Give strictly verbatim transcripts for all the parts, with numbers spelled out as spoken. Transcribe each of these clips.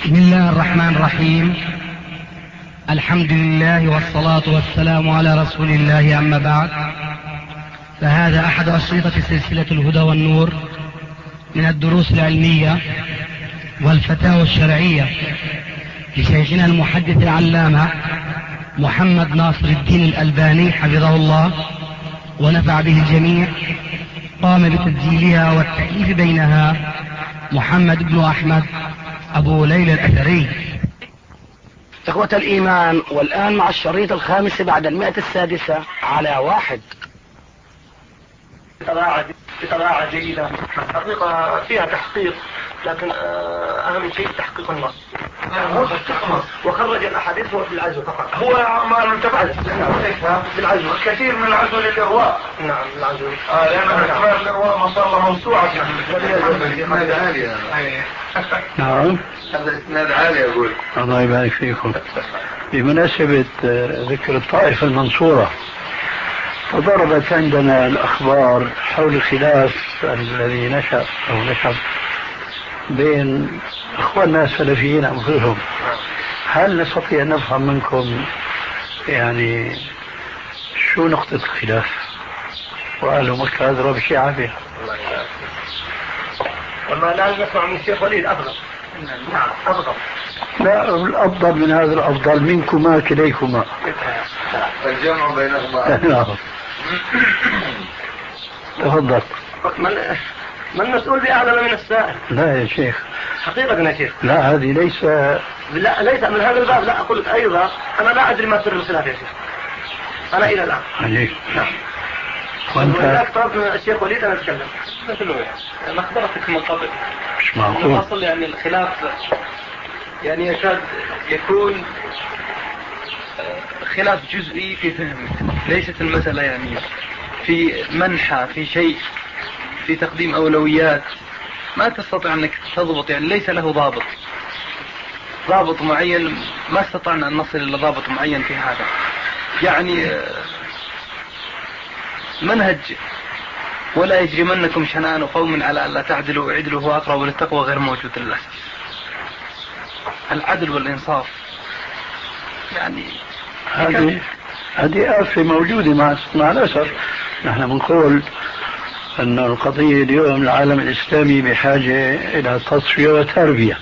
بسم الله الرحمن الرحيم. الحمد لله والصلاة والسلام على رسول الله، أما بعد، فهذا أحد أشرطة سلسلة الهدى والنور من الدروس العلمية والفتاوى الشرعية لشيخنا المحدث العلامة محمد ناصر الدين الألباني حفظه الله ونفع به الجميع. قام بتسجيلها والتأليف بينها محمد بن أحمد أبو ليلى الأثري. إخوة الإيمان، والآن مع الشريط الخامس بعد المئة السادسة على واحد. بطباعة جيدة حقيقة فيها تحقيق، لكن أهم شيء تحقيق النص. وخرج الأحاديث هو في العزو فقط، هو ما انتفعت بالعزو. كثير من العزو للإرواء. نعم العزو آه لأن احتمال الإرواء ما صار له موسوعة. إسناد عالي. نعم هذا إسناد عالي أقول. الله يبارك فيكم. بمناسبة ذكر الطائفة المنصورة، فضربت عندنا الأخبار حول الخلاف الذي نشأ أو نشأ بين أخواننا السلفيين أنفسهم. هل نستطيع أن نفهم منكم يعني شو نقطة الخلاف؟ وأهل مكة أدرى بشيء فيها. وما لا نسمع من الشيخ وليد أفضل. نعم أفضل. لا، الأفضل من هذا الأفضل منكما كليكما. الجمع بينهما. نعم. تفضل. من من المسؤول بأعلم من السائل؟ لا يا شيخ. حقيقة يا شيخ. لا، هذه ليس. لا ليس من هذا الباب. لا أقول لك أيضا أنا لا أدري ما سر الخلاف يا شيخ. أنا إلى الآن. عليك. نعم. وأنت طلب من الشيخ وليد أنا أتكلم. مثله يعني ما أخبرتك من قبل. مش معقول. الأصل يعني الخلاف يعني يكاد يكون خلاف جزئي في فهم، ليست المسألة يعني في منحى في شيء، في تقديم أولويات ما تستطيع أنك تضبط، يعني ليس له ضابط ضابط معين. ما استطعنا أن نصل إلى ضابط معين في هذا. يعني منهج ولا يجرمنكم شنآن قوم على ألا تعدلوا اعدلوا هو أقرب للتقوى غير موجود للأسف. العدل والإنصاف يعني هذه هذه آفة موجودة مع مع الأسف. نحن بنقول أن القضية اليوم العالم الإسلامي بحاجة إلى تصفية وتربية.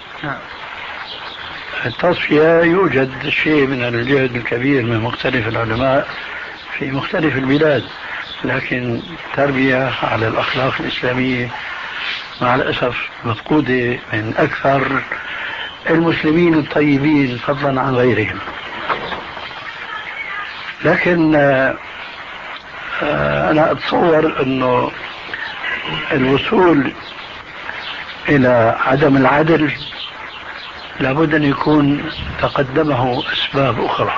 التصفية يوجد شيء من الجهد الكبير من مختلف العلماء في مختلف البلاد، لكن تربية على الأخلاق الإسلامية مع الأسف مفقودة من أكثر المسلمين الطيبين فضلا عن غيرهم. لكن أنا أتصور أنه الوصول إلى عدم العدل لابد أن يكون تقدمه أسباب أخرى.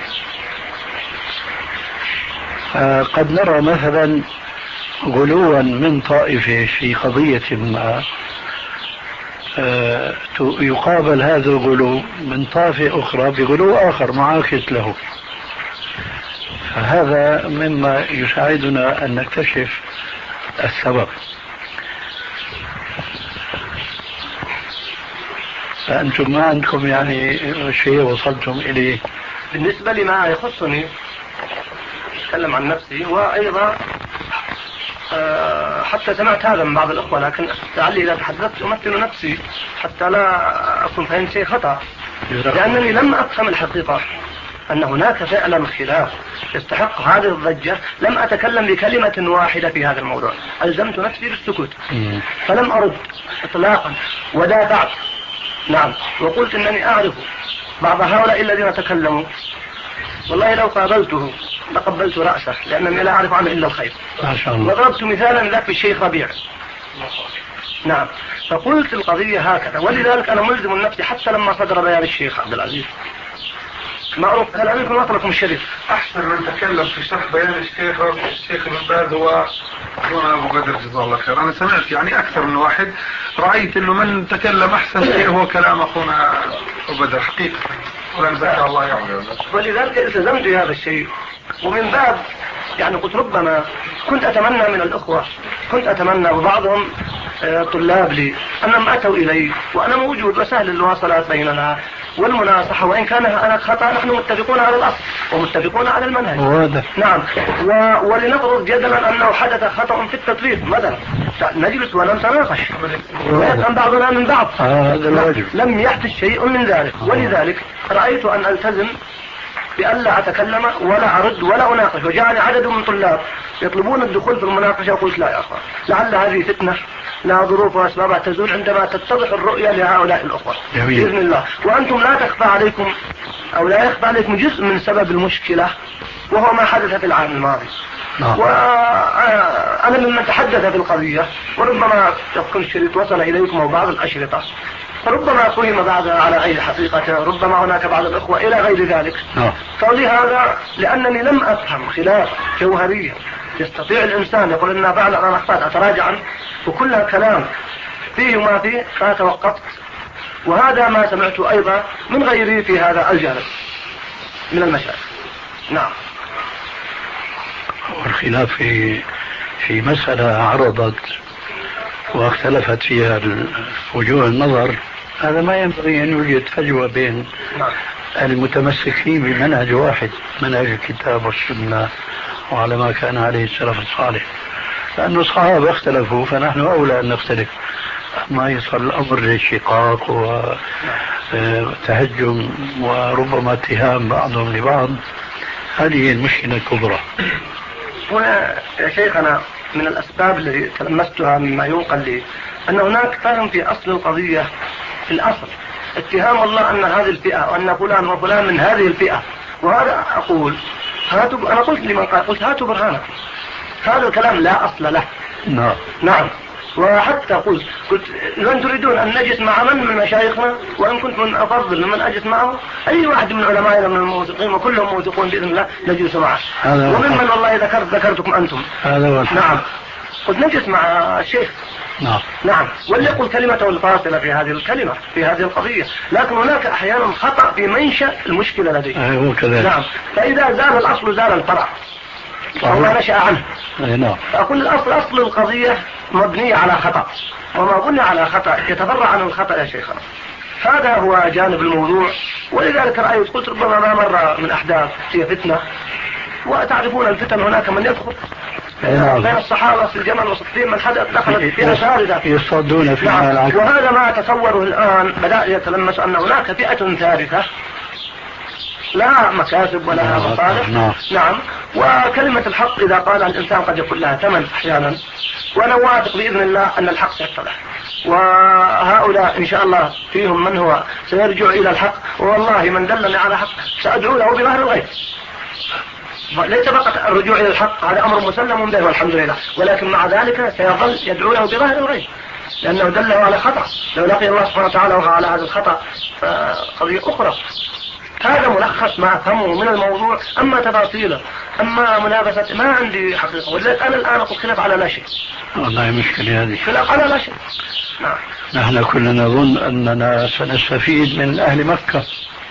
قد نرى مثلا غلوا من طائفة في قضية ما، يقابل هذا الغلو من طائفة أخرى بغلو آخر معاكس له، فهذا مما يساعدنا أن نكتشف السبب. فأنتم ما عندكم يعني شيء وصلتم إليه؟ بالنسبة لما يخصني أتكلم عن نفسي، وأيضا أه حتى سمعت هذا من بعض الأخوة، لكن لعلي إذا تحدثت أمثل نفسي حتى لا أكون فهمت شيء خطأ، لأنني لم أفهم الحقيقة أن هناك فعلا خلاف يستحق هذه الضجة. لم أتكلم بكلمة واحدة في هذا الموضوع، ألزمت نفسي بالسكوت فلم أرد إطلاقا ودافعت. نعم، وقلت أنني أعرف بعض هؤلاء الذين تكلموا، والله لو قابلته لقبلت رأسه، لأنني لا أعرف عنه إلا الخير. ما شاء الله. وضربت مثالا ذاك بالشيخ ربيع. نعم، فقلت القضية هكذا، ولذلك أنا ملزم نفسي حتى لما صدر بيان الشيخ عبد العزيز. معروف كلامكم وطلكم الشريف. أحسن من تكلم في شرح بيان الشيخ الشيخ ابن باز هو أخونا أبو بدر جزاه الله خير. أنا سمعت يعني أكثر من واحد، رأيت إنه من تكلم أحسن شيء هو كلام أخونا أبو بدر حقيقة، ولا نزكى الله يعلم. ولذلك التزمت بهذا الشيء، ومن باب يعني قلت ربما كنت أتمنى من الأخوة، كنت أتمنى وبعضهم طلاب لي أنهم أتوا إلي وأنا موجود وسهل المواصلات بيننا والمناصحة، وإن كان أنا خطأ نحن متفقون على الأصل ومتفقون على المنهج. واضح. نعم. و... ولنفرض جدلا أنه حدث خطأ في التطبيق مثلا، نجلس ونتناقش ويفهم بعضنا من بعض. هذا الواجب. لم يحدث شيء من ذلك. ولذلك رأيت أن ألتزم بألا أتكلم ولا أرد ولا أناقش، وجاءني عدد من طلاب يطلبون الدخول في المناقشة، وقلت لا يا أخوان، لعل هذه فتنة لا ظروف وأسبابها تزول عندما تتضح الرؤية لهؤلاء الأخوة بإذن الله. وأنتم لا تخفى عليكم أو لا يخفى عليكم جزء من سبب المشكلة، وهو ما حدث في العام الماضي. وأنا ممن تحدث في القضية، وربما يكون الشريط وصل إليكم أو بعض الأشرطة، ربما فهم بعضها على غير حقيقته، ربما هناك بعض الأخوة إلى غير ذلك. فلهذا لأنني لم أفهم خلاف جوهرية يستطيع الإنسان يقول إنها فعلا أنا أخطأت أتراجع عنه، وكل كلام فيه ما فيه، فتوقفت. وهذا ما سمعته أيضا من غيري في هذا الجانب من المشاكل. نعم. والخلاف في في مسألة عرضت واختلفت فيها وجوه النظر، هذا ما ينبغي أن يوجد فجوة بين المتمسكين بمنهج واحد، منهج الكتاب والسنة وعلى ما كان عليه السلف الصالح، لأن الصحابة اختلفوا فنحن أولى أن نختلف. ما يصل الأمر للشقاق وتهجم وربما اتهام بعضهم لبعض، هذه المشكلة الكبرى. هنا يا شيخنا من الأسباب التي تلمستها مما ينقل لي أن هناك فهم في أصل القضية، في الأصل اتهام الله أن هذه الفئة وأن فلان وفلان من هذه الفئة، وهذا أقول هاتوا، أنا قلت لمن قال قلت هاتوا برهانك، هذا الكلام لا أصل له. نعم. نعم. وحتى قلت قلت لن تريدون أن نجلس مع من من مشايخنا، وإن كنت من أفضل من أجلس معه أي واحد من علمائنا من الموثقين وكلهم موثقون بإذن الله نجلس معه، وممن والله ذكرت ذكرتكم أنتم. هذا هو. نعم. قلت نجلس مع الشيخ. نعم. نعم. وليقل كلمته الفاصلة في هذه الكلمة في هذه القضية، لكن هناك أحيانا خطأ في منشأ المشكلة لديه. أيوة كذلك. نعم. فإذا زال الأصل زال الفرع وما نشأ عنه. نعم. فأقول الأصل أصل القضية مبنية على خطأ، وما بني على خطأ يتفرع عن الخطأ يا شيخنا. هذا هو جانب الموضوع. ولذلك رأيت قلت ربما ما مر من أحداث هي فتنة، وتعرفون الفتن هناك من يدخل بين الصحابة في الجمل والصفين من حدث دخلت فيها ثالثة يصدون في نعم. وهذا ما أتصوره الآن بدأ يتلمس أن هناك فئة ثالثة لا مكاسب ولا مصالح. نعم. نعم. وكلمة الحق إذا قال الإنسان قد يكون لها ثمن أحيانا، وأنا واثق بإذن الله أن الحق سيتضح، وهؤلاء إن شاء الله فيهم من هو سيرجع إلى الحق، والله من دلني على حق سأدعو له بظهر الغيب. ليس فقط الرجوع إلى الحق، هذا أمر مسلم به والحمد لله، ولكن مع ذلك سيظل يدعو له بظهر الغيب لأنه دله على خطأ، لو لقي الله سبحانه وتعالى وهو على هذا الخطأ قضية أخرى. هذا ملخص ما أفهمه من الموضوع. أما تفاصيله أما منافسة ما عندي حقيقة، ولذلك أنا الآن أقول خلاف على لا شيء. والله مشكلة هذه. خلاف على لا شيء. نعم. نحن كلنا نظن أننا سنستفيد من أهل مكة.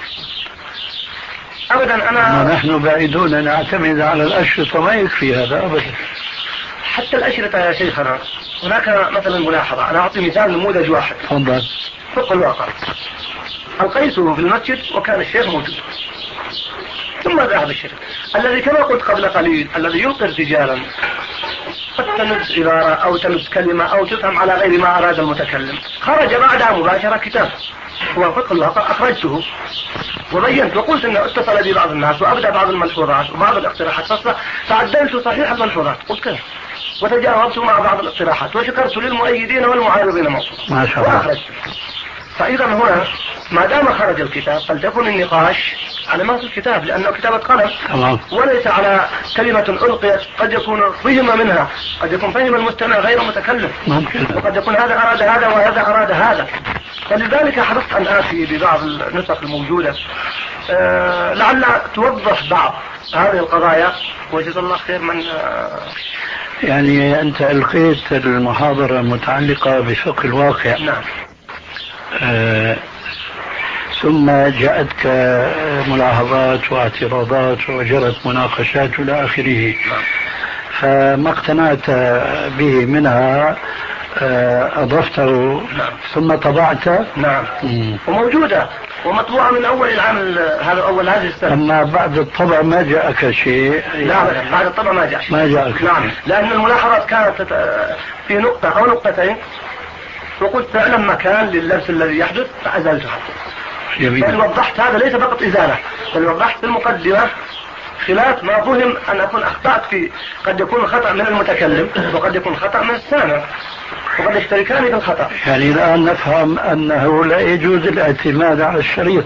أبدا. أنا نحن بعيدون نعتمد على الأشرطة، ما يكفي هذا أبدا. حتى الأشرطة يا شيخنا هناك مثلا ملاحظة، أنا أعطي مثال نموذج واحد. تفضل. فوق الواقع ألقيته في المسجد وكان الشيخ موجود، ثم ذهب الشيخ الذي كما قلت قبل قليل الذي يلقي ارتجالا قد تنبس عبارة أو تنبس كلمة أو تفهم على غير ما أراد المتكلم، خرج بعدها مباشرة كتاب هو فوق الواقع أخرجته وبينت وقلت أنه اتصل بي بعض الناس وأبدأ بعض الملحوظات وبعض الاقتراحات، فعدلت صحيح الملحوظات قلت كذا وتجاوبت مع بعض الاقتراحات وشكرت للمؤيدين والمعارضين موصولا ما شاء الله. وأخرجت. فإذا هنا ما دام خرج الكتاب فلتكن النقاش على ما في الكتاب لأنه كتابة قلم تمام. وليس على كلمة ألقيت قد يكون فهم منها، قد يكون فهم المستمع غير متكلم ممكن. وقد يكون هذا أراد هذا وهذا أراد هذا. فلذلك حرصت أن آتي ببعض النسخ الموجودة أه لعل توضح بعض هذه القضايا وجزا الله خير من أه يعني أنت ألقيت المحاضرة المتعلقة بفقه الواقع. نعم. آه ثم جاءتك ملاحظات واعتراضات وجرت مناقشات إلى آخره. نعم. فما اقتنعت به منها أضفته ثم طبعته. نعم. مم. وموجودة ومطبوعة من أول العام هذا أول هذه السنة. أما بعد الطبع ما جاءك شيء؟ لا بعد الطبع ما جاء شيء. ما جاءك. نعم، لأن الملاحظات كانت في نقطة أو نقطتين، وقلت أعلم مكان للبس الذي يحدث فأزلتها. جميل. بل وضحت هذا ليس فقط إزالة، بل وضحت في المقدمة خلاف ما فهم أن أكون أخطأت في، قد يكون خطأ من المتكلم وقد يكون خطأ من السامع وقد يشتركان في الخطأ. يعني الآن نفهم أنه لا يجوز الاعتماد على الشريط.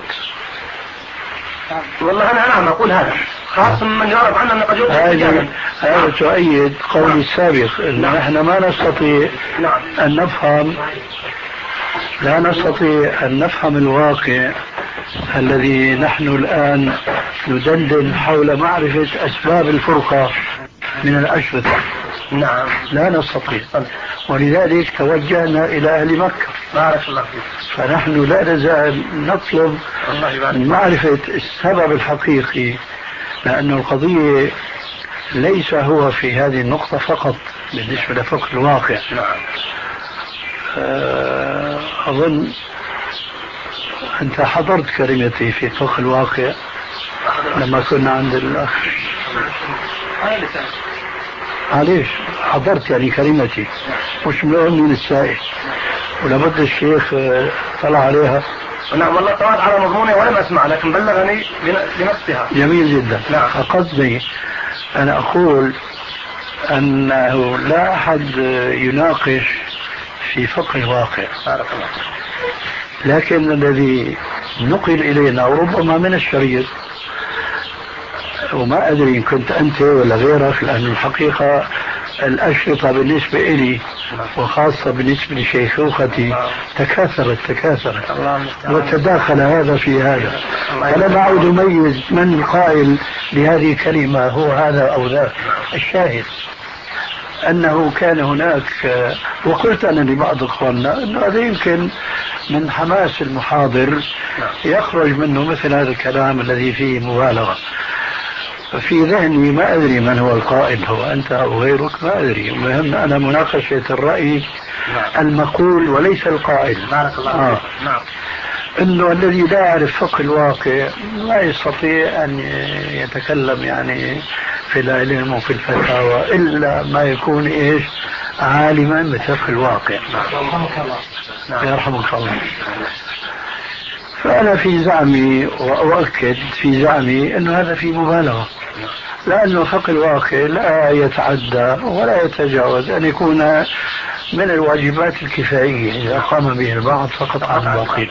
والله أنا نعم أقول هذا، خاصة من يعرف عنه أن قد يكون هذا هذا تؤيد قولي السابق أن نعم. نحن ما نستطيع نعم. أن نفهم لا نستطيع أن نفهم الواقع الذي نحن الآن ندندن حول معرفة أسباب الفرقة من الأشرطة. نعم. لا نستطيع، ولذلك توجهنا إلى أهل مكة. بارك الله فيك. فنحن لا نزال نطلب معرفة السبب الحقيقي، لأن القضية ليس هو في هذه النقطة فقط بالنسبة لفقه الواقع. نعم. أظن أنت حضرت كلمتي في فقه الواقع لما كنا عند الأخ. معليش حضرت يعني كلمتي مش من السائل، ولابد الشيخ طلع عليها. نعم والله طلعت على مضموني ولم أسمع، لكن بلغني بنفسها. جميل جدا. نعم. فقصدي أنا أقول أنه لا أحد يناقش في فقه الواقع، لكن الذي نقل إلينا وربما من الشريط، وما أدري إن كنت أنت ولا غيرك، لأن الحقيقة الأشرطة بالنسبة إلي وخاصة بالنسبة لشيخوختي تكاثرت تكاثرت وتداخل هذا في هذا، فلم أعد أميز من القائل لهذه الكلمة هو هذا أو ذاك. الشاهد أنه كان هناك، وقلت أنا لبعض إخواننا أنه هذا يمكن من حماس المحاضر يخرج منه مثل هذا الكلام الذي فيه مبالغة. في ذهني ما أدري من هو القائل، هو أنت أو غيرك ما أدري، المهم أنا مناقشة الرأي المقول وليس القائل. آه. نعم. أنه الذي لا يعرف فقه الواقع لا يستطيع أن يتكلم يعني في العلم وفي الفتاوى إلا ما يكون إيش عالما بفقه الواقع. يرحمك الله. فأنا في زعمي وأؤكد في زعمي أنه هذا في مبالغة، لأنه فقه الواقع لا يتعدى ولا يتجاوز أن يكون من الواجبات الكفائية إذا قام به البعض فقط عن الباقين.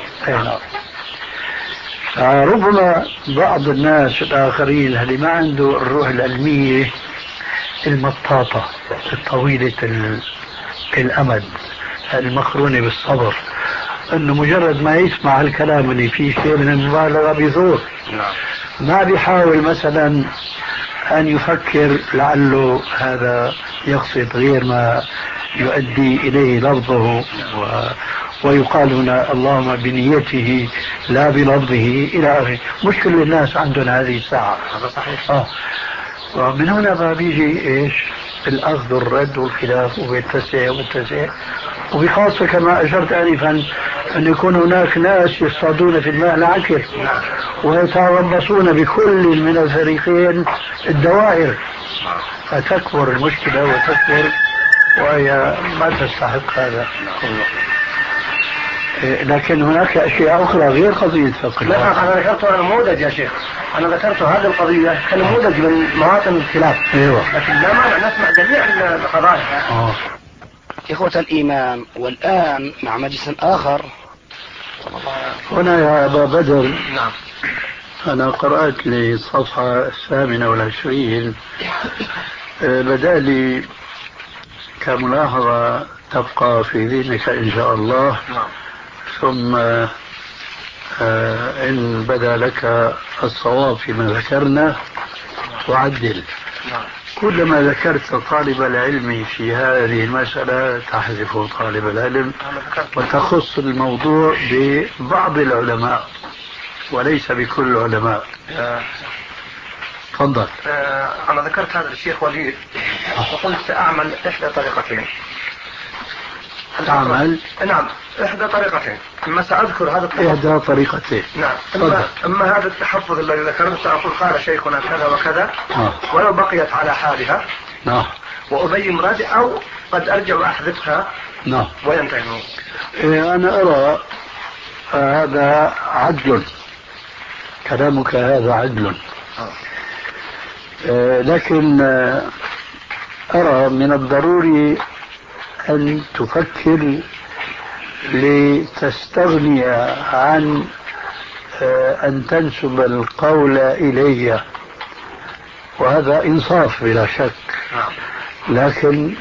ربما بعض الناس الآخرين اللي ما عنده الروح العلمية المطاطة الطويلة الأمد المقرونة بالصبر، أنه مجرد ما يسمع الكلام اللي فيه شيء من المبالغة بيزور، ما بيحاول مثلا أن يفكر لعله هذا يقصد غير ما يؤدي إليه لفظه، و... ويقال هنا اللهم بنيته لا بلفظه إلى آخره. مش كل الناس عندهم هذه الساعة. هذا صحيح. آه. ومن هنا ما بيجي إيش الأخذ والرد والخلاف وبيتسع وبيتسع، وبخاصة كما أشرت آنفا أن يكون هناك ناس يصطادون في الماء العكر ويتربصون بكل من الفريقين الدوائر، فتكبر المشكلة وتكبر وهي ما تستحق هذا كله. لكن هناك أشياء أخرى غير قضية فقه. لا أنا ذكرت نموذج يا شيخ، أنا ذكرت هذه القضية كنموذج من مواطن الخلاف. أيوة. لكن لا مانع نسمع جميع القضايا. آه. إخوة الإيمان، والآن مع مجلس آخر. هنا يا أبا بدر. نعم. أنا قرأت لي الصفحة الثامنة والعشرين، بدأ لي كملاحظة تبقى في ذهنك إن شاء الله. نعم. ثم إن بدا لك الصواب فيما ذكرنا وعدل. نعم. كلما ذكرت طالب العلم في هذه المسألة تحذف طالب العلم وتخص الموضوع ببعض العلماء وليس بكل العلماء. تفضل. أنا ذكرت هذا الشيخ وليد وقلت سأعمل إحدى طريقتين. تعمل؟ نعم، إحدى طريقتين. أما سأذكر هذا التحفظ. إحدى طريقتين. نعم. أما, أما هذا التحفظ الذي ذكرت سأقول قال شيخنا كذا وكذا. آه. ولو بقيت على حالها. نعم. وأبين مرادي أو قد أرجع وأحذفها. نعم. وينتهي. إيه أنا أرى هذا عدل، كلامك هذا عدل. آه. لكن آه أرى من الضروري أن تفكر لتستغني عن أن تنسب القول إلي، وهذا إنصاف بلا شك، لكن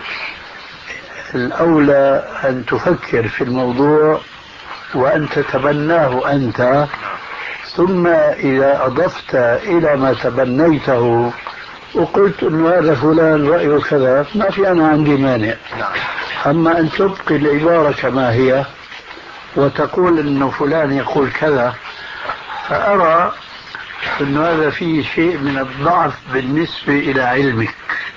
الأولى أن تفكر في الموضوع وأن تتبناه أنت، ثم إذا أضفت إلى ما تبنيته وقلت أن هذا فلان رأيه كذا، ما في أنا عندي مانع. أما أن تبقي العبارة كما هي وتقول أنه فلان يقول كذا، فأرى أن هذا فيه شيء من الضعف بالنسبة إلى علمك.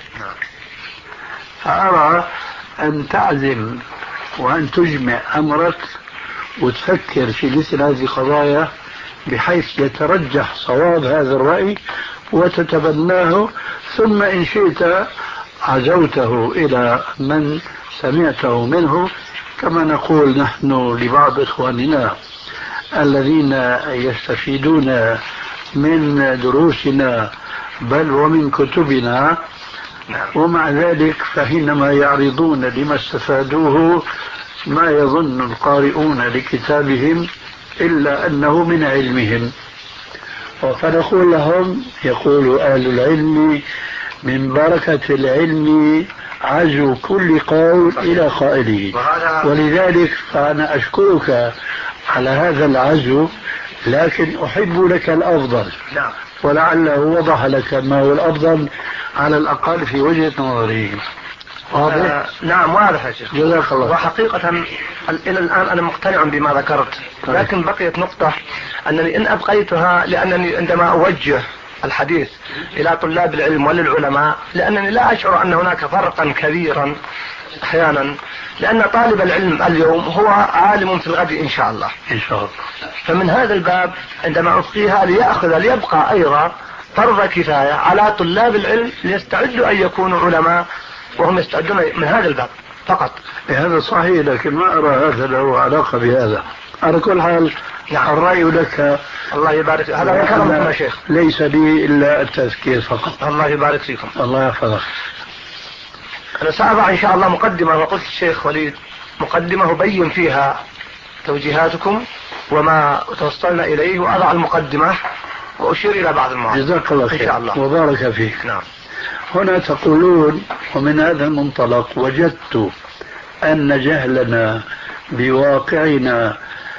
فأرى أن تعزم وأن تجمع أمرك وتفكر في مثل هذه القضايا بحيث يترجح صواب هذا الرأي وتتبناه، ثم إن شئت عزوته إلى من سمعته منه، كما نقول نحن لبعض إخواننا الذين يستفيدون من دروسنا بل ومن كتبنا، ومع ذلك فحينما يعرضون لما استفادوه ما يظن القارئون لكتابهم إلا أنه من علمهم، فنقول لهم يقول أهل العلم من بركة العلم عزو كل قول إلى قائله، ولذلك فأنا أشكرك على هذا العزو، لكن أحب لك الأفضل، ولعله وضح لك ما هو الأفضل على الأقل في وجهة نظري. آه نعم واضح يا شيخ، جزاك الله. وحقيقة إلى الآن أنا مقتنع بما ذكرت، لكن بقيت نقطة أنني إن أبقيتها، لأنني عندما أوجه الحديث إلى طلاب العلم وللعلماء، لأنني لا أشعر أن هناك فرقا كبيرا أحيانا، لأن طالب العلم اليوم هو عالم في الغد إن شاء الله. إن شاء الله. فمن هذا الباب عندما أبقيها ليأخذ ليبقى أيضا فرض كفاية على طلاب العلم ليستعدوا أن يكونوا علماء، وهم يستعدون من هذا الباب فقط. هذا صحيح، لكن ما أرى هذا له علاقة بهذا. على كل حال الرأي لك. الله يبارك. هذا كلامكم يا شيخ، ليس لي إلا التذكير فقط. الله يبارك فيكم. الله يحفظك. أنا سأضع إن شاء الله مقدمة، وقلت الشيخ وليد مقدمة أبين فيها توجيهاتكم وما توصلنا إليه، وأضع المقدمة وأشير إلى بعض المواضيع. جزاك الله خير. إن شاء الله. وبارك فيك. نعم. هنا تقولون ومن هذا المنطلق وجدت أن جهلنا بواقعنا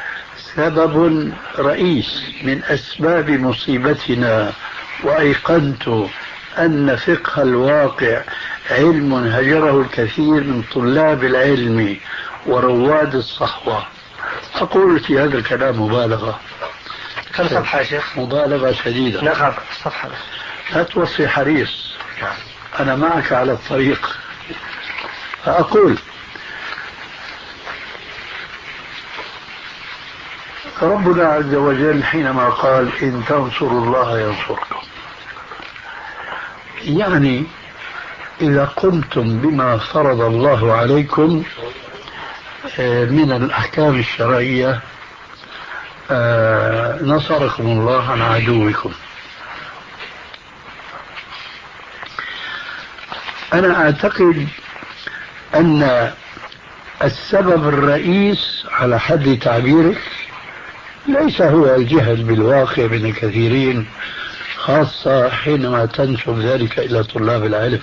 سبب رئيس من أسباب مصيبتنا، وأيقنت أن فقه الواقع علم هجره الكثير من طلاب العلم ورواد الصحوة. أقول في هذا الكلام مبالغة. كم صفحة يا شيخ؟ مبالغة شديدة. نخاف صفحة. لا توصي حريص، أنا معك على الطريق. فأقول ربنا عز وجل حينما قال إن تنصروا الله ينصركم، يعني إذا قمتم بما فرض الله عليكم من الأحكام الشرعية نصركم الله عن عدوكم. أنا أعتقد أن السبب الرئيس على حد تعبيرك ليس هو الجهل بالواقع من الكثيرين، خاصة حينما تنسب ذلك إلى طلاب العلم.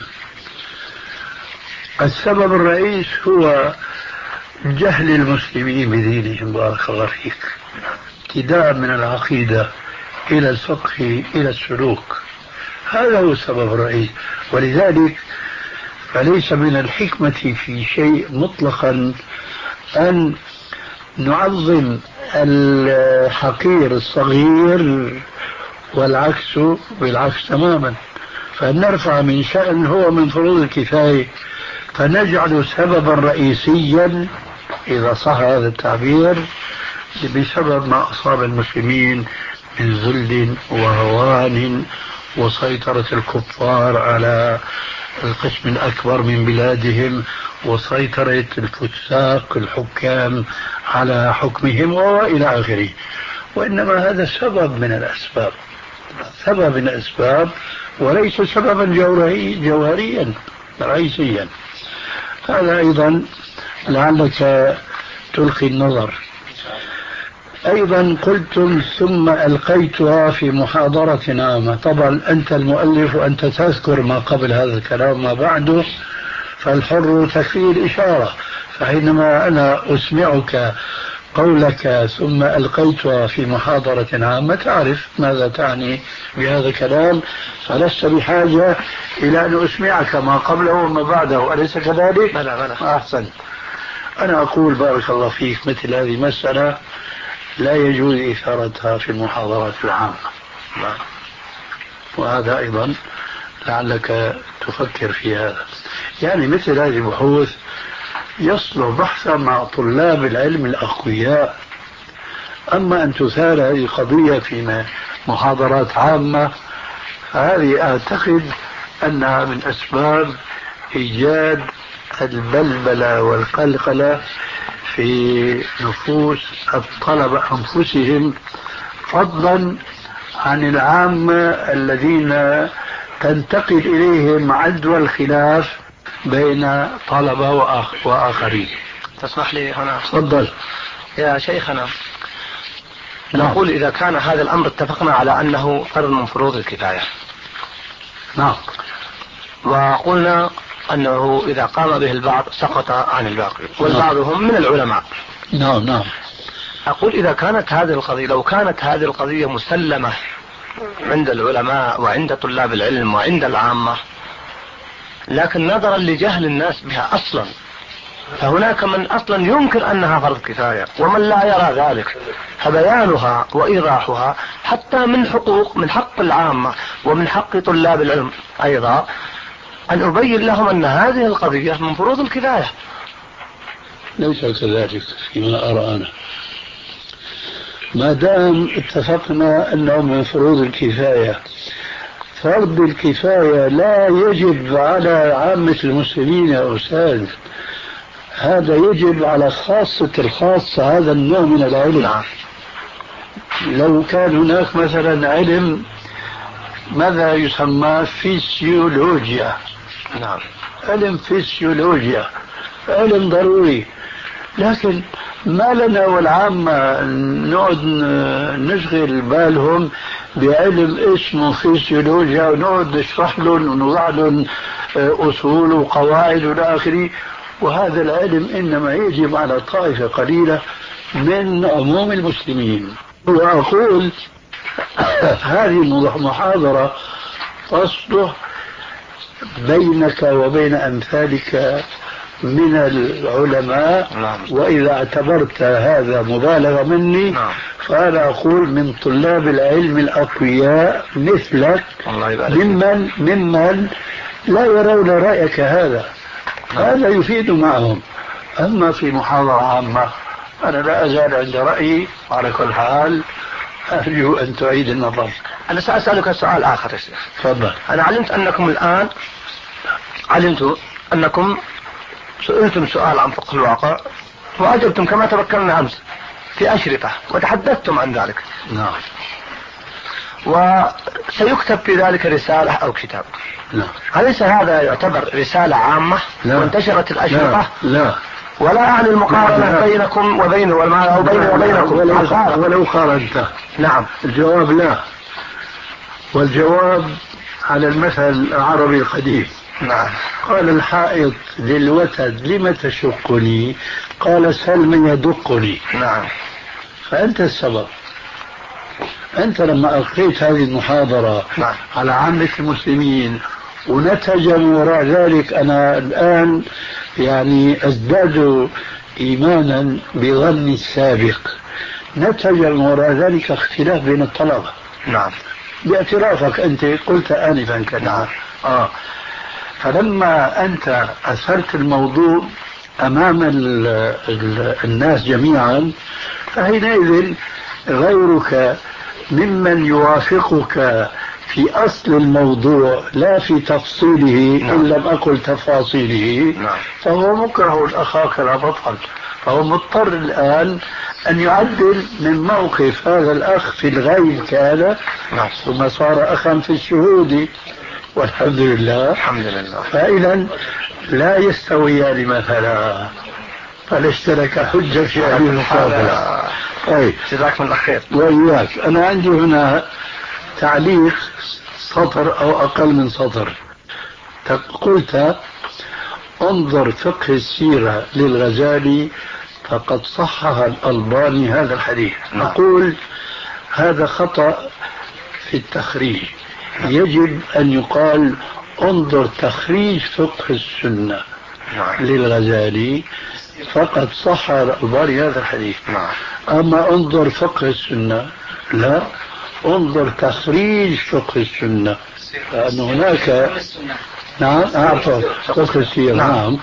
السبب الرئيس هو جهل المسلمين بدينهم، بارك الله فيك، ابتداء من العقيدة إلى الفقه إلى السلوك. هذا هو السبب الرئيس، ولذلك فليس من الحكمة في شيء مطلقا أن نعظم الحقير الصغير، والعكس بالعكس تماما، فنرفع من شأن هو من فروض الكفاية فنجعل سببا رئيسيا إذا صح هذا التعبير، بسبب ما أصاب المسلمين من ذل وهوان وسيطرة الكفار على القسم الأكبر من بلادهم وسيطرة الفساق الحكام على حكمهم وإلى آخره. وإنما هذا سبب من الأسباب، سبب من الأسباب وليس سببا جوهري جوهريا رئيسيا. هذا أيضا لعلك تلقي النظر. أيضا قلتم ثم ألقيتها في محاضرة عامة. طبعا أنت المؤلف وأنت تذكر ما قبل هذا الكلام ما بعده، فالحر تكفيه الإشارة. فحينما أنا أسمعك قولك ثم ألقيتها في محاضرة عامة تعرف ماذا تعني بهذا الكلام، فلست بحاجة إلى أن أسمعك ما قبله وما بعده، أليس كذلك؟ بلى بلى. أحسن. أنا أقول بارك الله فيك مثل هذه مسألة لا يجوز إثارتها في المحاضرات العامة، وهذا أيضا لعلك تفكر في هذا. يعني مثل هذه البحوث يصلح بحثا مع طلاب العلم الأقوياء، أما أن تثار هذه القضية في محاضرات عامة هذه أعتقد أنها من أسباب إيجاد البلبلة والقلقلة في نفوس الطلبة أنفسهم، فضلا عن العامة الذين تنتقل إليهم عدوى الخلاف بين طلبة وآخرين. تسمح لي هنا؟ تفضل يا شيخنا. نقول إذا كان هذا الأمر اتفقنا على أنه فرض من فروض الكفاية. نعم. وقلنا أنه إذا قام به البعض سقط عن الباقي، والبعضهم من العلماء. نعم نعم. أقول إذا كانت هذه القضية لو كانت هذه القضية مسلمة عند العلماء وعند طلاب العلم وعند العامة، لكن نظرا لجهل الناس بها أصلا، فهناك من أصلا ينكر أنها فرض كفاية ومن لا يرى ذلك، فبيانها وإيضاحها حتى من حقوق من حق العامة ومن حق طلاب العلم أيضا أن أبين لهم أن هذه القضية من فروض الكفاية. ليس كذلك فيما أرى أنا، ما دام اتفقنا أنه من فروض الكفاية. فرض الكفاية لا يجب على عامة المسلمين يا أستاذ، هذا يجب على خاصة الخاصة هذا النوع من العلم. لو كان هناك مثلا علم ماذا يسمى فيسيولوجيا، نعم، علم فيسيولوجيا علم ضروري، لكن ما لنا والعامة نقعد نشغل بالهم بعلم اسمه فيسيولوجيا ونقعد نشرح لهم ونوضع لهم أصول وقواعد والى آخره، وهذا العلم إنما يجب على طائفة قليلة من عموم المسلمين. وأقول هذه المحاضرة تصلح بينك وبين أمثالك من العلماء، وإذا اعتبرت هذا مبالغة مني فأنا أقول من طلاب العلم الأقوياء مثلك ممن, ممن لا يرون رأيك هذا، هذا يفيد معهم. أما في محاضرة عامة أنا لا أزال عند رأيي، على كل حال أرجو أن تعيد النظر. أنا سأسألك سؤال آخر يا شيخ. تفضل. أنا علمت أنكم الآن علمت أنكم سئلتم سؤال عن فقه الواقع وأجبتم كما تذكرنا أمس في أشرطة وتحدثتم عن ذلك. نعم. وسيكتب في ذلك رسالة أو كتاب. نعم. أليس هذا يعتبر رسالة عامة لا. وانتشرت الأشرطة؟ لا, لا. ولا أعني المقارنة لا. بينكم وبينه أو بينه وبينكم ولو, ولو قارنت. نعم. الجواب لا، والجواب على المثل العربي القديم. نعم. قال الحائط للوتد لم تشقني؟ قال سل من يدقني. نعم. فأنت السبب. أنت لما ألقيت هذه المحاضرة نعم. على عامة المسلمين ونتج من وراء ذلك، أنا الآن يعني أزداد إيمانا بظني السابق، نتج من وراء ذلك اختلاف بين الطلبة. نعم. باعترافك أنت قلت آنفا كذا. نعم. آه. فلما أنت أثرت الموضوع أمام ال ال الناس جميعا، فحينئذ غيرك ممن يوافقك في أصل الموضوع لا في تفصيله، نعم. إن لم أقل تفاصيله، نعم. فهو مكره أخاك لا تفعل، فهو مضطر الآن أن يعدل من موقف هذا الأخ في الغيب كان، نعم. ثم صار أخا في الشهود، والحمد لله. الحمد لله. فإذا لا يستويان مثلا، فلاشترك حجة في أهل المقابلة. أي جزاك الله خير. وإياك. أنا عندي هنا تعليق سطر أو أقل من سطر. قلت انظر فقه السيرة للغزالي فقد صحح الألباني هذا الحديث. نقول هذا خطأ في التخريج، يجب أن يقال انظر تخريج فقه السنة للغزالي فقد صح الألباني هذا الحديث. أما انظر فقه السنة لا، انظر تخريج فقه السنة، لأن هناك نعم أعطى فقه السيرة. نعم. نعم.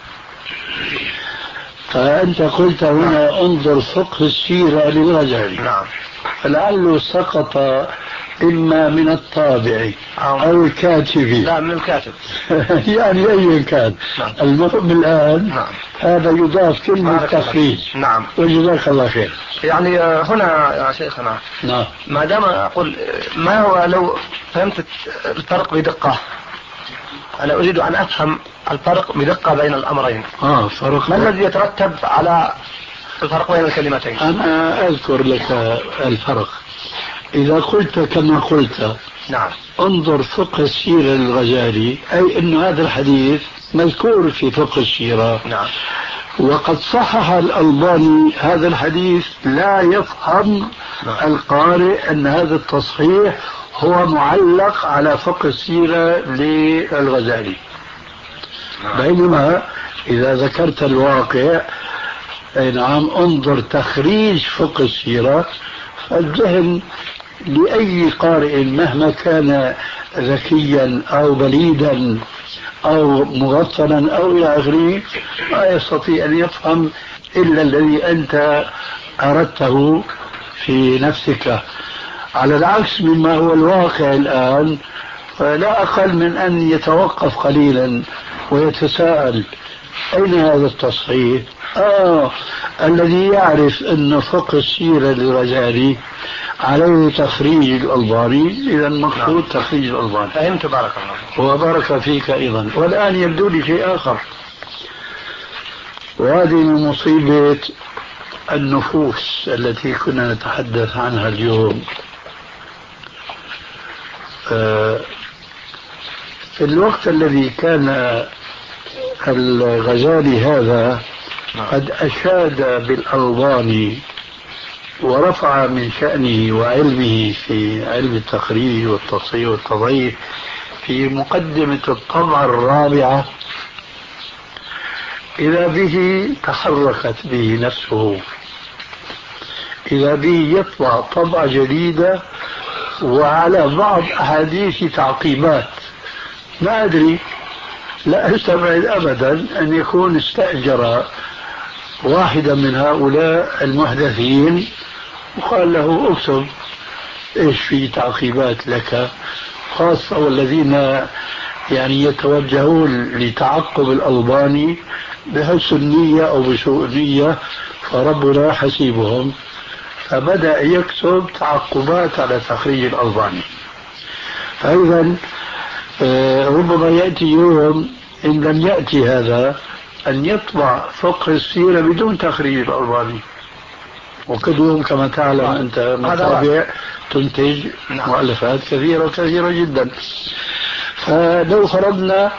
فأنت قلت هنا انظر فقه السيرة للغزالي. نعم. فلعله سقط إما من الطابع أو الكاتب. لا، من الكاتب. يعني أي كان. نعم. المهم الآن، نعم. هذا يضاف كلمة تخريج. نعم. وجزاك الله خير. يعني هنا يا شيخنا، نعم. ما دام أقول ما هو لو فهمت الفرق بدقة، أنا أريد أن أفهم الفرق بدقة بين الأمرين. آه فرق. ما الذي يترتب على الفرق بين الكلمتين؟ أنا أذكر لك الفرق. إذا قلت كما قلت، نعم. انظر فقه السيرة للغزالي، أي أن هذا الحديث مذكور في فقه السيرة. نعم. وقد صحح الألباني هذا الحديث، لا يفهم نعم. القارئ أن هذا التصحيح هو معلق على فقه السيرة للغزالي. نعم. بينما إذا ذكرت الواقع، أي نعم انظر تخريج فقه السيرة، فالذهن لأي قارئ مهما كان ذكيا أو بليدا أو مغفلا أو إلى آخره ما يستطيع أن يفهم إلا الذي أنت أردته في نفسك، على العكس مما هو الواقع الآن. فلا أقل من أن يتوقف قليلا ويتساءل أين هذا التصحيح؟ آه الذي يعرف أن فقه السيرة للغزالي عليه تخريج الألباني، إذا المقصود تخريج الألباني. فهمت. بارك الله. وبارك فيك أيضا. والآن يبدو لي شيء آخر، وهذه من مصيبة النفوس التي كنا نتحدث عنها اليوم. آه في الوقت الذي كان الغزالي هذا قد أشاد بالألباني ورفع من شأنه وعلمه في علم التخريج والتصحيح والتضعيف في مقدمة الطبعة الرابعة، إذا به تحركت به نفسه، إذا به يطبع طبعة جديدة وعلى بعض أحاديث تعقيبات. ما أدري، لا أستبعد أبدا أن يكون استأجر واحدا من هؤلاء المحدثين وقال له اكتب ايش في تعقيبات لك، خاصة والذين يعني يتوجهون لتعقب الألباني بحسن نية أو بسوء نية، فربنا حسيبهم. فبدأ يكتب تعقبات على تخريج الألباني. فإذا ربما يأتي يوم إن لم يأتي هذا أن يطبع فقه السيرة بدون تخريج الألباني، وكدوم كما تعلم أنت مطابع تنتج مؤلفات كثيرة كثيرة جدا. فلو فرضنا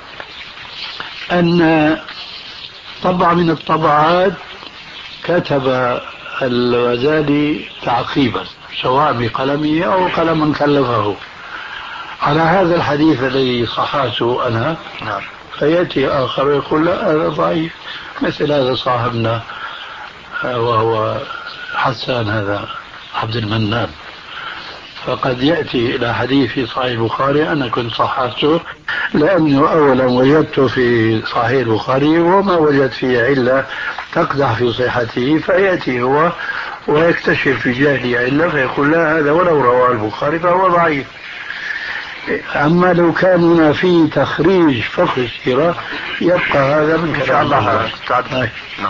أن طبعة من الطبعات كتب الغزالي تعقيبا سواء بقلمه أو قلما كلفه على هذا الحديث الذي صححته أنا، نعم. فيأتي آخر يقول لا هذا ضعيف، مثل هذا صاحبنا وهو حسان هذا عبد المنان، فقد يأتي إلى حديث في صحيح البخاري أنا كنت صححته، لأنه أولا وجدته في صحيح البخاري وما وجد فيه علة تقدح في صحته، فيأتي هو ويكتشف في جهله علة فيقول لا هذا ولو رواه البخاري فهو ضعيف. أما لو كان هنا في تخريج فقه السيرة يبقى هذا من إن شاء الله. نعم.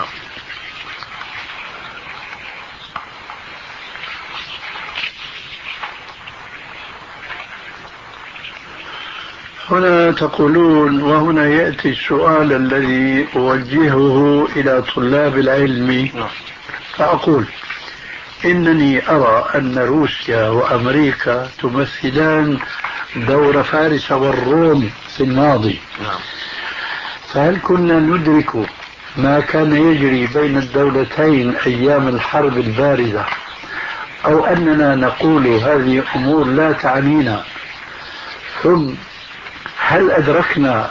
هنا تقولون، وهنا يأتي السؤال الذي أوجهه إلى طلاب العلم، فأقول إنني أرى أن روسيا وأمريكا تمثلان دور فارس والروم في الماضي، فهل كنا ندرك ما كان يجري بين الدولتين أيام الحرب الباردة، أو أننا نقول هذه أمور لا تعنينا، ثم هل أدركنا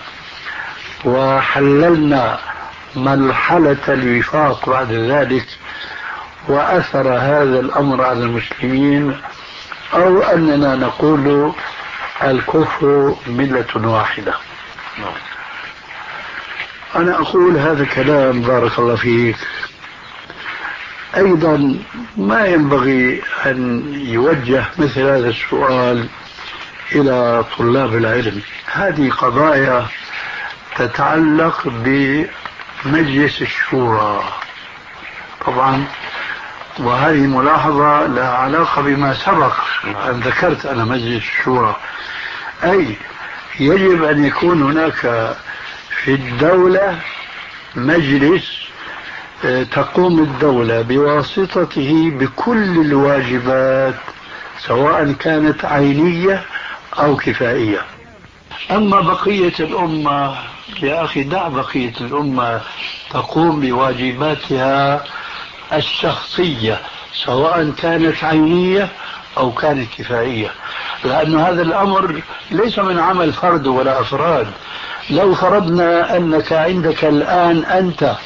وحللنا مرحلة الوفاق بعد ذلك وأثر هذا الأمر على المسلمين، أو أننا نقول الكفر ملة واحدة؟ أنا أقول هذا الكلام بارك الله فيك أيضا ما ينبغي أن يوجه مثل هذا السؤال إلى طلاب العلم. هذه قضايا تتعلق بمجلس الشورى طبعا، وهذه ملاحظة لها علاقة بما سبق أن ذكرت أنا مجلس الشورى، أي يجب أن يكون هناك في الدولة مجلس تقوم الدولة بواسطته بكل الواجبات سواء كانت عينية أو كفائية. أما بقية الأمة يا أخي دع بقية الأمة تقوم بواجباتها الشخصية سواء كانت عينية أو كانت كفائية، لأن هذا الأمر ليس من عمل فرد ولا أفراد. لو فرضنا أنك عندك الآن أنت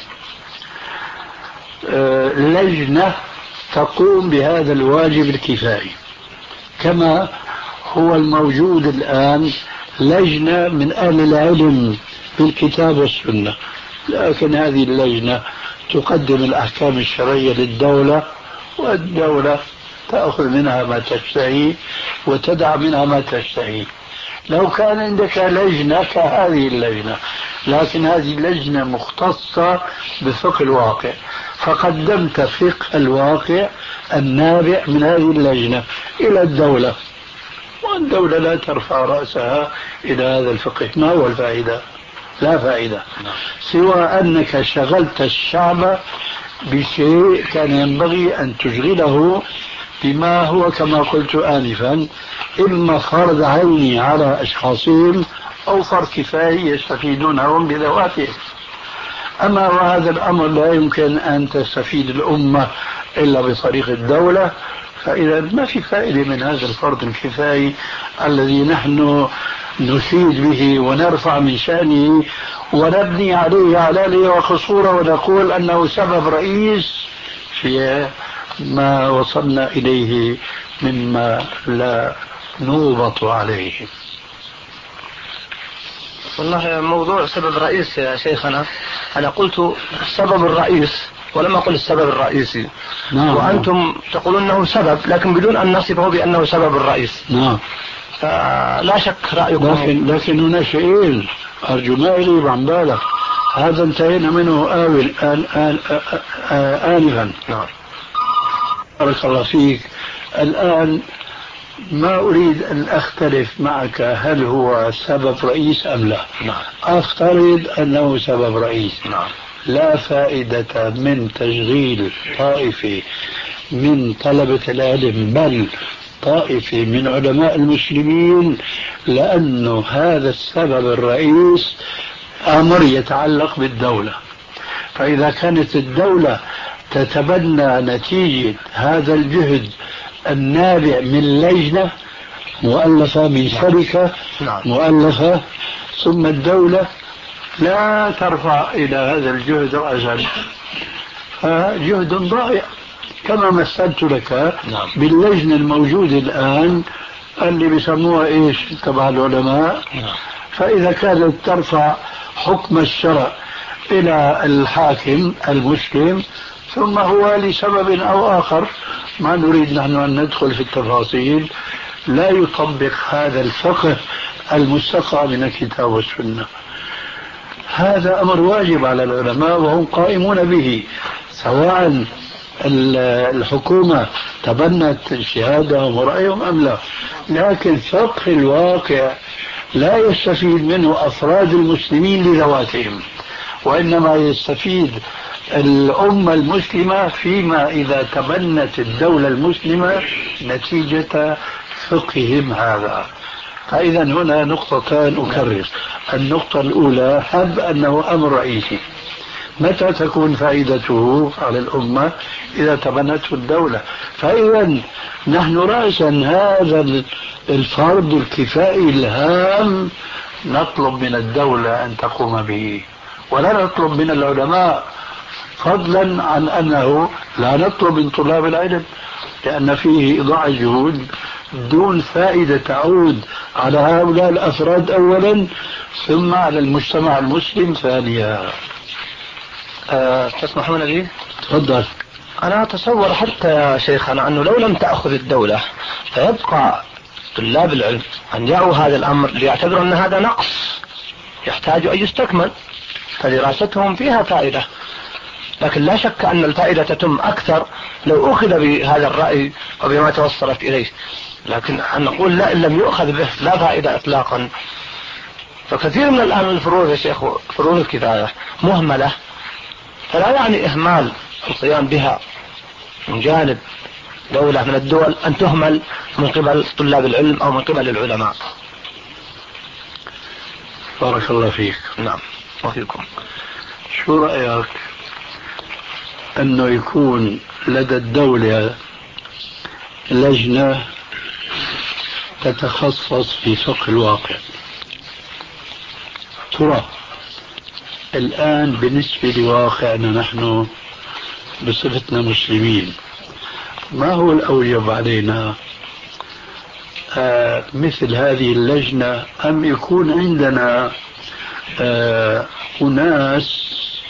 لجنة تقوم بهذا الواجب الكفائي كما هو الموجود الآن لجنة من أهل العلم بالكتاب والسنة، لكن هذه اللجنة تقدم الأحكام الشرعية للدولة والدولة تأخذ منها ما تشتهي وتدع منها ما تشتهي. لو كان عندك لجنة كهذه اللجنة، لكن هذه اللجنة مختصة بفقه الواقع، فقدمت فقه الواقع النابع من هذه اللجنة إلى الدولة، والدولة لا ترفع رأسها إلى هذا الفقه، ما هو الفائدة؟ لا فائدة سوى أنك شغلت الشعب بشيء كان ينبغي أن تشغله بما هو كما قلت آنفا إما فرض عيني على أشخاصهم أو فرض كفاية يستفيدون هم بذواتهم. أما وهذا الأمر لا يمكن أن تستفيد الأمة إلا بطريق الدولة، فإذا ما في فائدة من هذا الفرض الكفاية الذي نحن نشيد به ونرفع من شأنه ونبني عليه علالية وخصورة ونقول أنه سبب رئيس في ما وصلنا إليه مما لا نوبط عليه. والله موضوع سبب رئيس يا شيخنا، أنا قلت السبب الرئيس ولم أقل السبب الرئيسي. نعم. وأنتم تقولون أنه سبب لكن بدون أن نصفه بأنه سبب الرئيس. نعم. فلا شك رأيكم. لكن, لكن هنا شيئين أرجو ما يغيب عن بالك، هذا انتهينا منه آول آن آن آنفا. نعم. بارك الله فيك. الآن ما أريد أن أختلف معك هل هو سبب رئيس أم لا. نعم. أفترض أنه سبب رئيس. نعم. لا فائدة من تشغيل طائفة من طلبة العلم بل طائفة من علماء المسلمين، لأنه هذا السبب الرئيس أمر يتعلق بالدولة. فإذا كانت الدولة تتبنى نتيجة هذا الجهد النابع من لجنة مؤلفة من شركة مؤلفة، ثم الدولة لا ترفع إلى هذا الجهد رأسا، فجهد ضائع كما مثلت لك نعم. باللجنة الموجودة الآن اللي بيسموها إيش تبع العلماء. نعم. فإذا كانت ترفع حكم الشرع إلى الحاكم المسلم ثم هو لسبب أو آخر، ما نريد نحن أن ندخل في التفاصيل، لا يطبق هذا الفقه المستقى من الكتاب والسنة، هذا أمر واجب على العلماء وهم قائمون به، سواء الحكومة تبنت اجتهادهم ورأيهم أم لا. لكن فقه الواقع لا يستفيد منه أفراد المسلمين لذواتهم، وإنما يستفيد الأمة المسلمة فيما إذا تبنت الدولة المسلمة نتيجة فقههم هذا. فإذا هنا نقطتان أكرر. النقطة الأولى هب أنه أمر رئيسي، متى تكون فائدته على الأمة؟ إذا تبنته الدولة. فإذا نحن رأسا هذا الفرض الكفائي الهام نطلب من الدولة أن تقوم به، ولا نطلب من العلماء، فضلا عن أنه لا نطلب من طلاب العلم، لأن فيه إضاعة جهود دون فائدة تعود على هؤلاء الأفراد أولا ثم على المجتمع المسلم ثانيا. أستاذ محمد نبيل تفضل. أنا أتصور حتى يا شيخنا أنه لو لم تأخذ الدولة فيبقى طلاب العلم أن يروا هذا الأمر ليعتبروا أن هذا نقص يحتاج أن يستكمل، فدراستهم فيها فائدة. لكن لا شك أن الفائدة تتم أكثر لو أخذ بهذا الرأي وبما توصلت إليه، لكن أن نقول لا إن لم يؤخذ به لا فائدة إطلاقا. فكثير من الآن الفروض يا شيخ، فروض الكفاية مهملة، فلا يعني إهمال القيام بها من جانب دولة من الدول أن تهمل من قبل طلاب العلم أو من قبل العلماء. بارك الله فيك. نعم وفيكم. شو رأيك أنه يكون لدى الدولة لجنة تتخصص في فقه الواقع؟ ترى الآن بالنسبة لواقعنا نحن بصفتنا مسلمين ما هو الأوجب علينا؟ آه مثل هذه اللجنة أم يكون عندنا آه أناس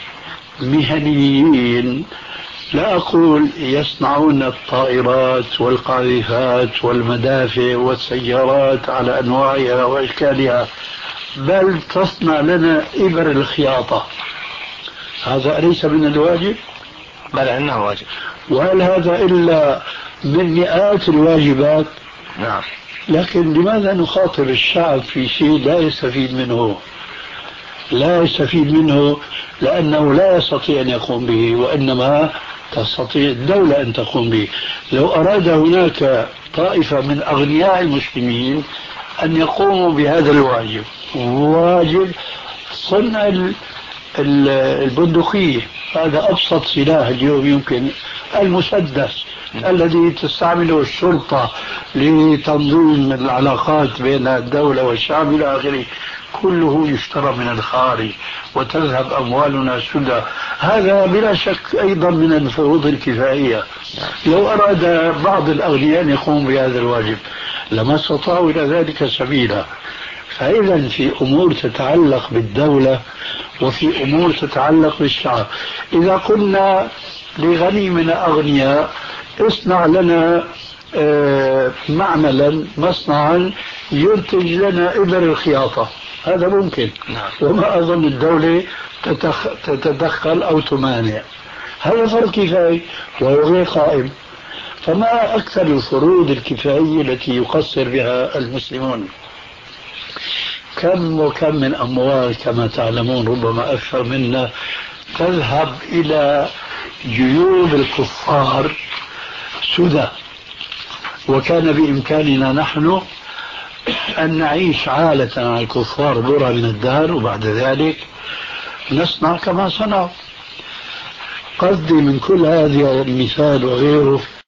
مهنيين، لا أقول يصنعون الطائرات والقاذفات والمدافع والسيارات على أنواعها وأشكالها، بل تصنع لنا إبر الخياطة، هذا أليس من الواجب؟ بل إنه واجب. وهل هذا إلا من مئات الواجبات؟ نعم. لكن لماذا نخاطر الشعب في شيء لا يستفيد منه؟ لا يستفيد منه لأنه لا يستطيع أن يقوم به، وإنما تستطيع الدولة أن تقوم به. لو أراد هناك طائفة من أغنياء المسلمين أن يقوموا بهذا الواجب، واجب صنع البندقية، هذا أبسط سلاح اليوم يمكن، المسدس الذي تستعمله الشرطة لتنظيم العلاقات بين الدولة والشعب إلى آخره، كله يشترى من الخارج وتذهب أموالنا سدى. هذا بلا شك أيضا من الفروض الكفائية. لو أراد بعض الأغنياء أن يقوموا بهذا الواجب لما استطاعوا إلى ذلك سبيلا. فإذا في أمور تتعلق بالدولة وفي أمور تتعلق بالشعب، إذا قلنا لغني من أغنياء اصنع لنا معملا مصنعا ينتج لنا إبر الخياطة، هذا ممكن. نعم. وما أظن الدولة تتدخل أو تمانع، هذا فرض كفاية وهو غير قائم. فما أكثر الفروض الكفائية التي يقصر بها المسلمون؟ كم وكم من أموال كما تعلمون ربما أكثر منا تذهب إلى جيوب الكفار سدى، وكان بإمكاننا نحن أن نعيش عالة على الكفار برا من الدهر، وبعد ذلك نصنع كما صنعوا. قصدي من كل هذه المثال وغيره